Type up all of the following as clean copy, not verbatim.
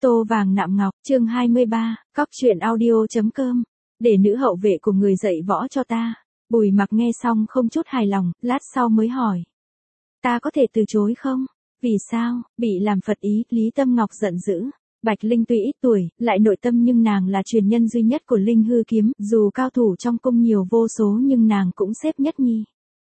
Tô vàng nạm ngọc, chương 23, cóc truyện audio.com. Để nữ hậu vệ của người dạy võ cho ta. Bùi Mặc nghe xong không chút hài lòng, lát sau mới hỏi. Ta có thể từ chối không? Vì sao? Bị làm phật ý, Lý Tâm Ngọc giận dữ. Bạch Linh tuy ít tuổi, lại nội tâm nhưng nàng là truyền nhân duy nhất của Linh Hư kiếm, dù cao thủ trong cung nhiều vô số nhưng nàng cũng xếp nhất nhì.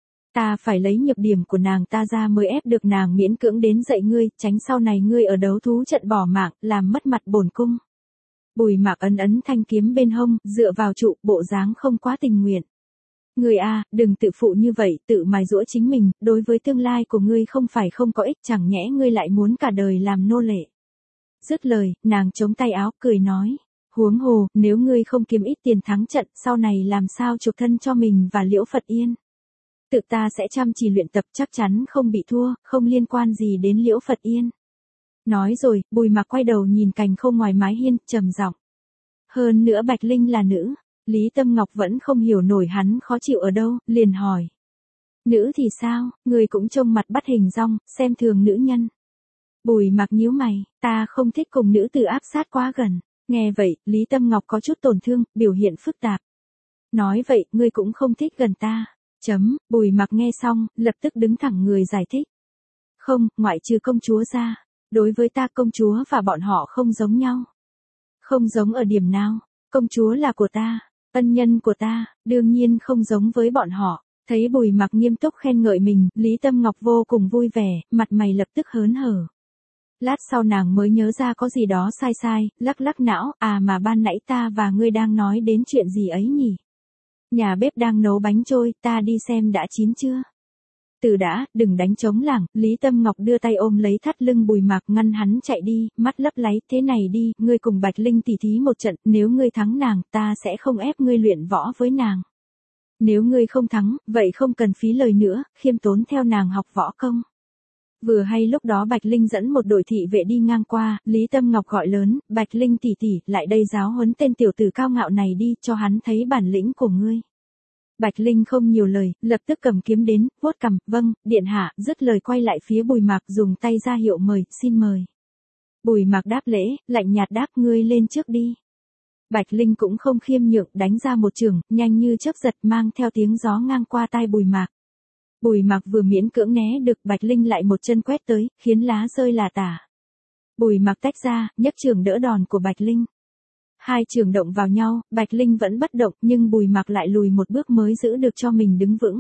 Ta phải lấy nhược điểm của nàng ta ra mới ép được nàng miễn cưỡng đến dạy ngươi, tránh sau này ngươi ở đấu thú trận bỏ mạng, làm mất mặt bổn cung. Bùi Mặc ấn ấn thanh kiếm bên hông, dựa vào trụ, bộ dáng không quá tình nguyện. Ngươi à, đừng tự phụ như vậy, tự mài giũa chính mình, đối với tương lai của ngươi không phải không có ích, chẳng nhẽ ngươi lại muốn cả đời làm nô lệ. Dứt lời, nàng chống tay áo, cười nói. Huống hồ, nếu ngươi không kiếm ít tiền thắng trận, sau này làm sao chuộc thân cho mình và Liễu Phật Yên. Tự ta sẽ chăm chỉ luyện tập, chắc chắn không bị thua, không liên quan gì đến Liễu Phật Yên. Nói rồi, Bùi Mặc quay đầu nhìn cành khô ngoài mái hiên, trầm giọng. Hơn nữa Bạch Linh là nữ. Lý Tâm Ngọc vẫn không hiểu nổi hắn khó chịu ở đâu, liền hỏi. Nữ thì sao, người cũng trông mặt bắt hình dong, xem thường nữ nhân. Bùi Mặc nhíu mày, ta không thích cùng nữ tử áp sát quá gần. Nghe vậy, Lý Tâm Ngọc có chút tổn thương, biểu hiện phức tạp. Nói vậy, ngươi cũng không thích gần ta. Bùi Mặc nghe xong, lập tức đứng thẳng người giải thích. Không, ngoại trừ công chúa ra. Đối với ta công chúa và bọn họ không giống nhau. Không giống ở điểm nào, công chúa là của ta, ân nhân của ta, đương nhiên không giống với bọn họ. Thấy Bùi Mặc nghiêm túc khen ngợi mình, Lý Tâm Ngọc vô cùng vui vẻ, mặt mày lập tức hớn hở. Lát sau nàng mới nhớ ra có gì đó sai sai, lắc lắc não, à mà ban nãy ta và ngươi đang nói đến chuyện gì ấy nhỉ? Nhà bếp đang nấu bánh trôi, ta đi xem đã chín chưa? Từ đã, đừng đánh trống lảng, Lý Tâm Ngọc đưa tay ôm lấy thắt lưng Bùi Mặc ngăn hắn chạy đi, mắt lấp láy, thế này đi, ngươi cùng Bạch Linh tỉ thí một trận, nếu ngươi thắng nàng, ta sẽ không ép ngươi luyện võ với nàng. Nếu ngươi không thắng, vậy không cần phí lời nữa, khiêm tốn theo nàng học võ công. Vừa hay lúc đó Bạch Linh dẫn một đội thị vệ đi ngang qua, Lý Tâm Ngọc gọi lớn, Bạch Linh tỷ tỷ, lại đây giáo huấn tên tiểu tử cao ngạo này đi, cho hắn thấy bản lĩnh của ngươi. Bạch Linh không nhiều lời, lập tức cầm kiếm đến, vuốt cằm, vâng, điện hạ, dứt lời quay lại phía Bùi Mặc dùng tay ra hiệu mời, xin mời. Bùi Mặc đáp lễ, lạnh nhạt đáp ngươi lên trước đi. Bạch Linh cũng không khiêm nhượng, đánh ra một chưởng, nhanh như chớp giật mang theo tiếng gió ngang qua tai Bùi Mặc. Bùi Mặc vừa miễn cưỡng né được, Bạch Linh lại một chân quét tới, khiến lá rơi là tả. Bùi Mặc tách ra, nhấc chưởng đỡ đòn của Bạch Linh. Hai chưởng động vào nhau, Bạch Linh vẫn bất động, nhưng Bùi Mặc lại lùi một bước mới giữ được cho mình đứng vững.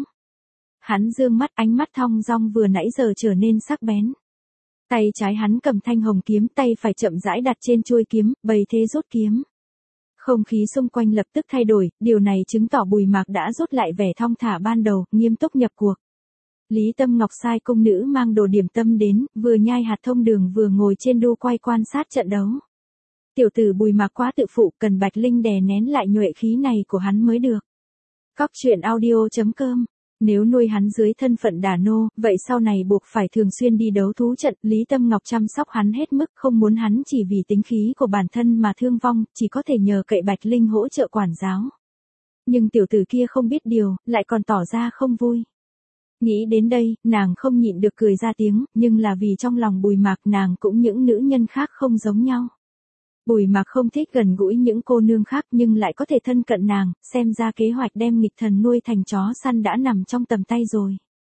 Hắn dương mắt, ánh mắt thong dong vừa nãy giờ trở nên sắc bén. Tay trái hắn cầm thanh hồng kiếm, tay phải chậm rãi đặt trên chuôi kiếm, bày thế rút kiếm. Không khí xung quanh lập tức thay đổi, điều này chứng tỏ Bùi Mặc đã rút lại vẻ thong thả ban đầu, nghiêm túc nhập cuộc. Lý Tâm Ngọc sai cung nữ mang đồ điểm tâm đến, vừa nhai hạt thông đường vừa ngồi trên đu quay quan sát trận đấu. Tiểu tử Bùi Mặc quá tự phụ, cần Bạch Linh đè nén lại nhuệ khí này của hắn mới được. Cóc truyện audio.com. Nếu nuôi hắn dưới thân phận đả nô, vậy sau này buộc phải thường xuyên đi đấu thú trận, Lý Tâm Ngọc chăm sóc hắn hết mức, không muốn hắn chỉ vì tính khí của bản thân mà thương vong, chỉ có thể nhờ cậy Bạch Linh hỗ trợ quản giáo. Nhưng tiểu tử kia không biết điều, lại còn tỏ ra không vui. Nghĩ đến đây, nàng không nhịn được cười ra tiếng, nhưng là vì trong lòng Bùi Mặc nàng cũng những nữ nhân khác không giống nhau. Bùi Mặc không thích gần gũi những cô nương khác nhưng lại có thể thân cận nàng, xem ra kế hoạch đem nghịch thần nuôi thành chó săn đã nằm trong tầm tay rồi.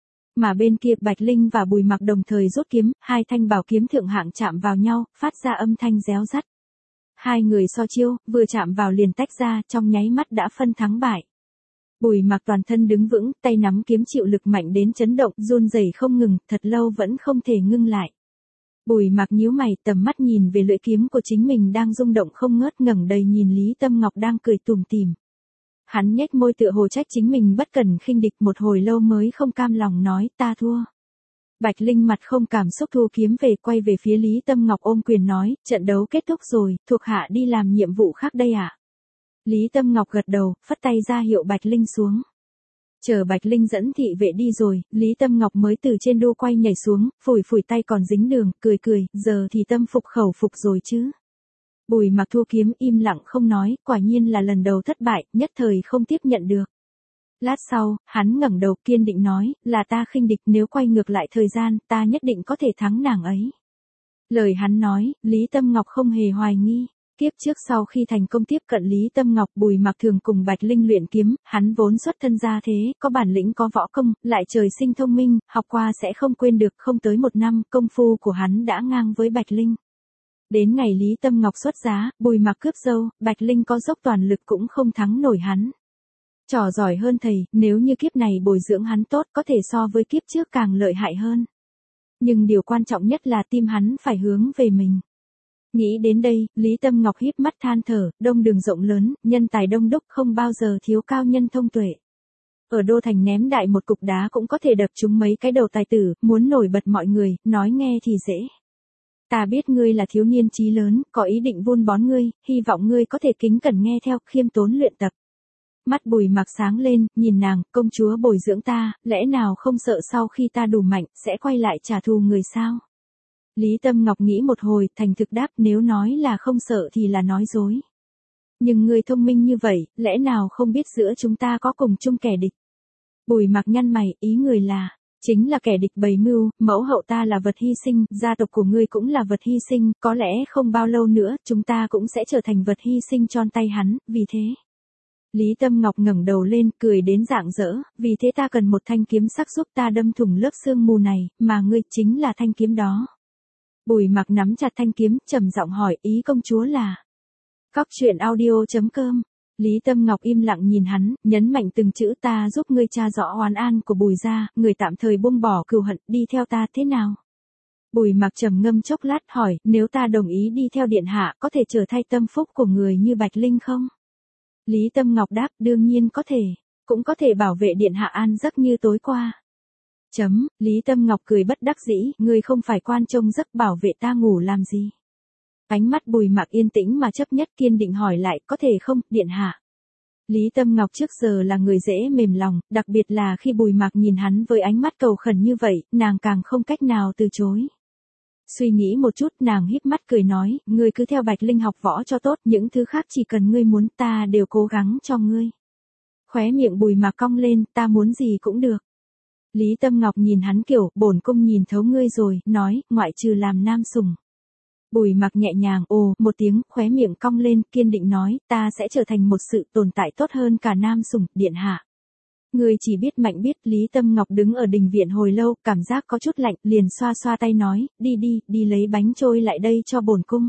Mà bên kia Bạch Linh và Bùi Mặc đồng thời rút kiếm, hai thanh bảo kiếm thượng hạng chạm vào nhau, phát ra âm thanh réo rắt. Hai người so chiêu, vừa chạm vào liền tách ra, trong nháy mắt đã phân thắng bại. Bùi Mặc toàn thân đứng vững, tay nắm kiếm chịu lực mạnh đến chấn động, run rẩy không ngừng, thật lâu vẫn không thể ngưng lại. Bùi Mặc nhíu mày, tầm mắt nhìn về lưỡi kiếm của chính mình đang rung động không ngớt, ngẩng đầy nhìn Lý Tâm Ngọc đang cười tủm tỉm. Hắn nhếch môi tựa hồ trách chính mình bất cẩn khinh địch, một hồi lâu mới không cam lòng nói, ta thua. Bạch Linh mặt không cảm xúc thu kiếm về, quay về phía Lý Tâm Ngọc ôm quyền nói, trận đấu kết thúc rồi, thuộc hạ đi làm nhiệm vụ khác đây ạ. Lý Tâm Ngọc gật đầu, phất tay ra hiệu Bạch Linh xuống. Chờ Bạch Linh dẫn thị vệ đi rồi, Lý Tâm Ngọc mới từ trên đu quay nhảy xuống, phủi phủi tay còn dính đường, cười cười, giờ thì tâm phục khẩu phục rồi chứ. Bùi Mặc thua kiếm im lặng không nói, quả nhiên là lần đầu thất bại, nhất thời không tiếp nhận được. Lát sau, hắn ngẩng đầu kiên định nói, là ta khinh địch, nếu quay ngược lại thời gian, ta nhất định có thể thắng nàng ấy. Lời hắn nói, Lý Tâm Ngọc không hề hoài nghi. Kiếp trước sau khi thành công tiếp cận Lý Tâm Ngọc, Bùi Mặc thường cùng Bạch Linh luyện kiếm, hắn vốn xuất thân gia thế, có bản lĩnh có võ công, lại trời sinh thông minh, học qua sẽ không quên được, không tới 1 năm, công phu của hắn đã ngang với Bạch Linh. Đến ngày Lý Tâm Ngọc xuất giá, Bùi Mặc cướp dâu, Bạch Linh có dốc toàn lực cũng không thắng nổi hắn. Trò giỏi hơn thầy, nếu như kiếp này bồi dưỡng hắn tốt có thể so với kiếp trước càng lợi hại hơn. Nhưng điều quan trọng nhất là tim hắn phải hướng về mình. Nghĩ đến đây, Lý Tâm Ngọc híp mắt than thở, đông đường rộng lớn, nhân tài đông đúc không bao giờ thiếu cao nhân thông tuệ. Ở đô thành ném đại một cục đá cũng có thể đập trúng mấy cái đầu tài tử, muốn nổi bật mọi người, nói nghe thì dễ. Ta biết ngươi là thiếu niên chí lớn, có ý định vun bón ngươi, hy vọng ngươi có thể kính cẩn nghe theo, khiêm tốn luyện tập. Mắt Bùi Mặc sáng lên, nhìn nàng, công chúa bồi dưỡng ta, lẽ nào không sợ sau khi ta đủ mạnh, sẽ quay lại trả thù người sao? Lý Tâm Ngọc nghĩ một hồi, thành thực đáp, nếu nói là không sợ thì là nói dối. Nhưng ngươi thông minh như vậy, lẽ nào không biết giữa chúng ta có cùng chung kẻ địch? Bùi Mặc nhăn mày, ý người là, chính là kẻ địch bày mưu, mẫu hậu ta là vật hy sinh, gia tộc của ngươi cũng là vật hy sinh, có lẽ không bao lâu nữa, chúng ta cũng sẽ trở thành vật hy sinh tròn tay hắn, vì thế. Lý Tâm Ngọc ngẩng đầu lên, cười đến rạng rỡ, vì thế ta cần một thanh kiếm sắc giúp ta đâm thủng lớp sương mù này, mà ngươi chính là thanh kiếm đó. Bùi Mặc nắm chặt thanh kiếm, trầm giọng hỏi, ý công chúa là. Cóc truyện audio.com. Lý Tâm Ngọc im lặng nhìn hắn, nhấn mạnh từng chữ, ta giúp ngươi tra rõ oán an của Bùi gia, người tạm thời buông bỏ cừu hận, đi theo ta thế nào? Bùi Mặc trầm ngâm chốc lát hỏi, nếu ta đồng ý đi theo điện hạ, có thể trở thay tâm phúc của người như Bạch Linh không? Lý Tâm Ngọc đáp, đương nhiên có thể, cũng có thể bảo vệ điện hạ an giấc như tối qua. Lý Tâm Ngọc cười bất đắc dĩ, ngươi không phải quan trông giấc bảo vệ ta ngủ làm gì? Ánh mắt Bùi Mặc yên tĩnh mà chấp nhất, kiên định hỏi lại, có thể không, điện hạ? Lý Tâm Ngọc trước giờ là người dễ mềm lòng, đặc biệt là khi Bùi Mặc nhìn hắn với ánh mắt cầu khẩn như vậy, nàng càng không cách nào từ chối. Suy nghĩ một chút, nàng híp mắt cười nói, ngươi cứ theo Bạch Linh học võ cho tốt, những thứ khác chỉ cần ngươi muốn ta đều cố gắng cho ngươi. Khóe miệng Bùi Mặc cong lên, ta muốn gì cũng được. Lý Tâm Ngọc nhìn hắn kiểu, bổn cung nhìn thấu ngươi rồi, nói, ngoại trừ làm nam sủng. Bùi Mặc nhẹ nhàng, ồ, một tiếng, khóe miệng cong lên, kiên định nói, ta sẽ trở thành một sự tồn tại tốt hơn cả nam sủng, điện hạ. Ngươi chỉ biết mạnh biết. Lý Tâm Ngọc đứng ở đình viện hồi lâu, cảm giác có chút lạnh, liền xoa xoa tay nói, đi lấy bánh trôi lại đây cho bổn cung.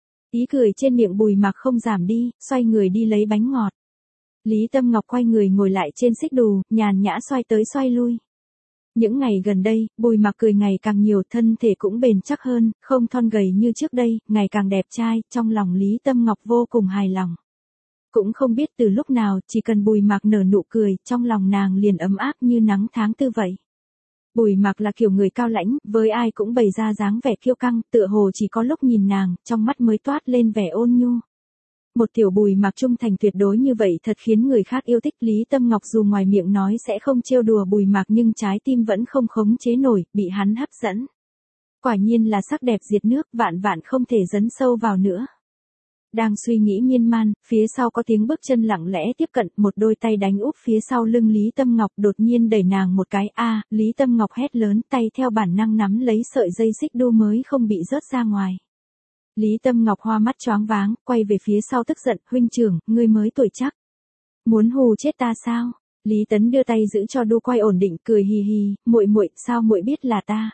Ý cười trên miệng Bùi Mặc không giảm đi, xoay người đi lấy bánh ngọt. Lý Tâm Ngọc quay người ngồi lại trên xích đù, nhàn nhã xoay tới xoay lui. Những ngày gần đây, Bùi Mặc cười ngày càng nhiều, thân thể cũng bền chắc hơn, không thon gầy như trước đây, ngày càng đẹp trai, trong lòng Lý Tâm Ngọc vô cùng hài lòng. Cũng không biết từ lúc nào, chỉ cần Bùi Mặc nở nụ cười, trong lòng nàng liền ấm áp như nắng tháng tư vậy. Bùi Mặc là kiểu người cao lãnh, với ai cũng bày ra dáng vẻ kiêu căng, tựa hồ chỉ có lúc nhìn nàng, trong mắt mới toát lên vẻ ôn nhu. Một tiểu Bùi Mặc trung thành tuyệt đối như vậy thật khiến người khác yêu thích. Lý Tâm Ngọc dù ngoài miệng nói sẽ không trêu đùa Bùi Mặc nhưng trái tim vẫn không khống chế nổi, bị hắn hấp dẫn. Quả nhiên là sắc đẹp diệt nước, vạn vạn không thể dấn sâu vào nữa. Đang suy nghĩ miên man, phía sau có tiếng bước chân lặng lẽ tiếp cận, một đôi tay đánh úp phía sau lưng Lý Tâm Ngọc, đột nhiên đẩy nàng một cái, Lý Tâm Ngọc hét lớn, tay theo bản năng nắm lấy sợi dây xích đu mới không bị rớt ra ngoài. Lý Tâm Ngọc hoa mắt choáng váng, quay về phía sau tức giận, huynh trưởng, ngươi mới tuổi chắc. Muốn hù chết ta sao? Lý Tấn đưa tay giữ cho đu quay ổn định, cười hì hì, muội sao muội biết là ta?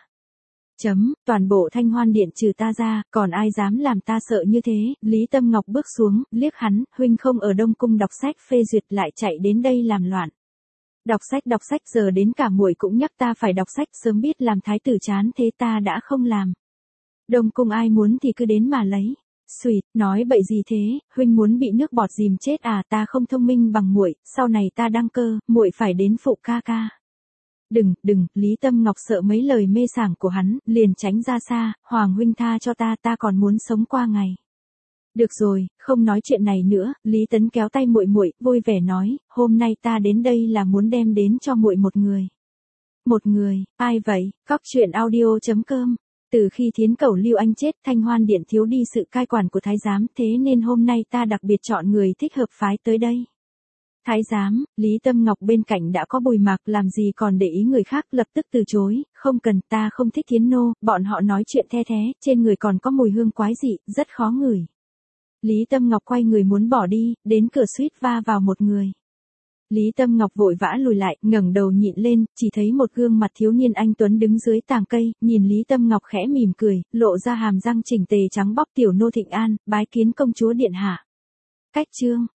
Toàn bộ Thanh Hoan Điện trừ ta ra, còn ai dám làm ta sợ như thế? Lý Tâm Ngọc bước xuống, liếc hắn, huynh không ở Đông Cung đọc sách phê duyệt lại chạy đến đây làm loạn. Đọc sách giờ đến cả muội cũng nhắc ta phải đọc sách, sớm biết làm thái tử chán thế ta đã không làm. Đông Cung ai muốn thì cứ đến mà lấy. Xùyt, nói bậy gì thế, huynh muốn bị nước bọt dìm chết à, ta không thông minh bằng muội, sau này ta đăng cơ, muội phải đến phụ ca ca. Đừng, Lý Tâm Ngọc sợ mấy lời mê sảng của hắn, liền tránh ra xa, Hoàng huynh tha cho ta còn muốn sống qua ngày. Được rồi, không nói chuyện này nữa, Lý Tấn kéo tay muội, vui vẻ nói, hôm nay ta đến đây là muốn đem đến cho muội một người. Một người, ai vậy? Cóc truyện audio.com. Từ khi Thiến Cẩu Lưu Anh chết, Thanh Hoan Điện thiếu đi sự cai quản của thái giám, thế nên hôm nay ta đặc biệt chọn người thích hợp phái tới đây. Thái giám, Lý Tâm Ngọc bên cạnh đã có Bùi Mạc, làm gì còn để ý người khác, lập tức từ chối, không cần, ta không thích thiến nô, bọn họ nói chuyện the thế, trên người còn có mùi hương quái dị, rất khó ngửi. Lý Tâm Ngọc quay người muốn bỏ đi, đến cửa suýt va vào một người. Lý Tâm Ngọc vội vã lùi lại, ngẩng đầu nhịn lên, chỉ thấy một gương mặt thiếu niên anh tuấn đứng dưới tàng cây, nhìn Lý Tâm Ngọc khẽ mỉm cười, lộ ra hàm răng chỉnh tề trắng bóc, tiểu nô thịnh an, bái kiến công chúa điện hạ. Cách chương